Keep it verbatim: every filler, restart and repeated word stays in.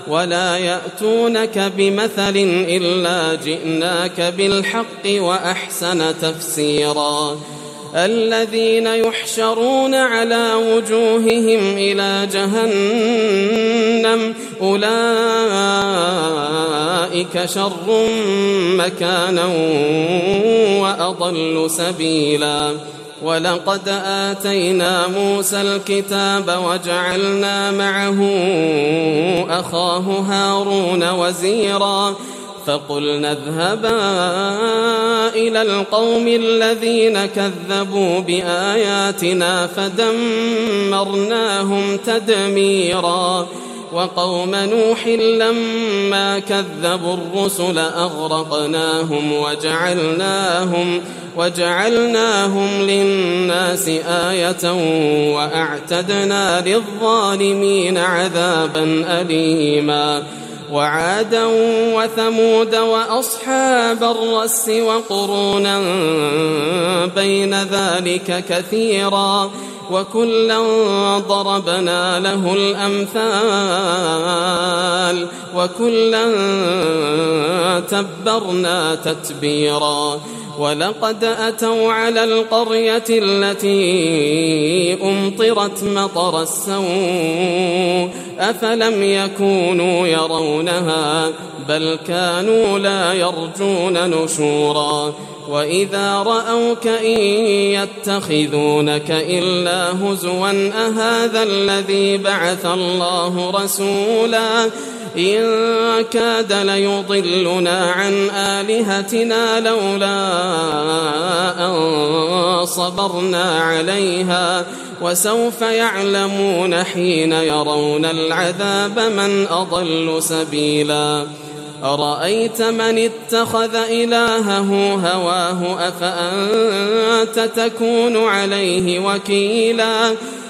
ولا يأتونك بمثل إلا جئناك بالحق وأحسن تفسيرا الذين يحشرون على وجوههم إلى جهنم أولئك شر مكانا وأضل سبيلا ولقد آتينا موسى الكتاب وجعلنا معه أخاه هارون وزيرا فقلنا اذهبا إلى القوم الذين كذبوا بآياتنا فدمرناهم تدميرا وقوم نوح لما كذبوا الرسل أغرقناهم وجعلناهم وجعلناهم للناس آية وأعتدنا للظالمين عذابا أليما وعادا وثمود وأصحاب الرس وقرونا بين ذلك كثيرا وكلا ضربنا له الأمثال وكلا تبرنا تتبيرا ولقد أتوا على القرية التي أمطرت مطر السوء أفلم يكونوا يرونها بل كانوا لا يرجون نشورا وإذا رأوك إن يتخذونك إلا هزوا أهذا الذي بعث الله رسولا إن كاد ليضلنا عن آلهتنا لولا أن صبرنا عليها وسوف يعلمون حين يرون العذاب من أضل سبيلا أرأيت من اتخذ إلهه هواه أفأنت تكون عليه وكيلا